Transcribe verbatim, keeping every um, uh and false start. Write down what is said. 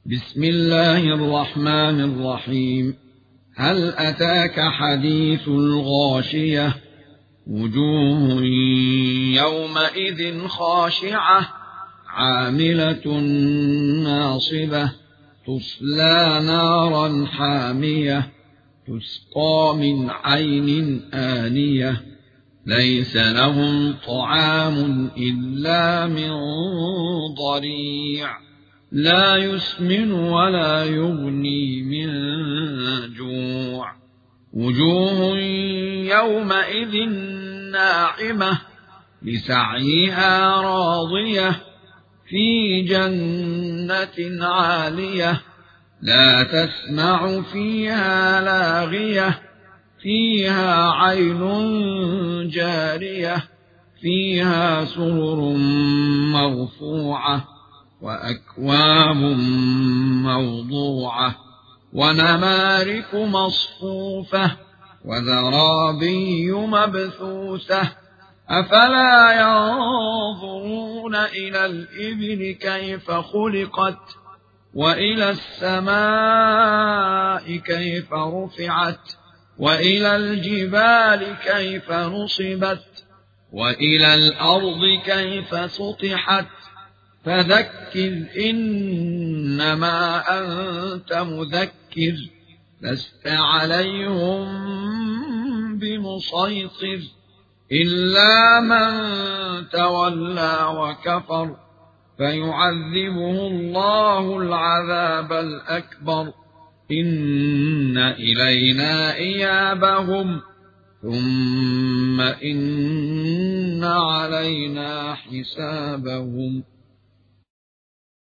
بسم الله الرحمن الرحيم. هل أتاك حديث الغاشية؟ وجوه يومئذ خاشعة عاملة ناصبة تصلى نارا حامية تسقى من عين آنية ليس لهم طعام إلا من ضريع لا يسمن ولا يغني من جوع. وجوه يومئذ ناعمة لسعيها راضية في جنة عالية لا تسمع فيها لاغية فيها عين جارية فيها سرر مرفوعة وأكواب موضوعة ونمارق مصفوفة وزرابي مبثوثة أفلا ينظرون إلى الإبل كيف خلقت وإلى السماء كيف رفعت وإلى الجبال كيف نصبت وإلى الأرض كيف سطحت فذكر إنما أنت مذكر لست عليهم بمسيطر إلا من تولى وكفر فيعذبه الله العذاب الأكبر إن إلينا إيابهم ثم إن علينا حسابهم.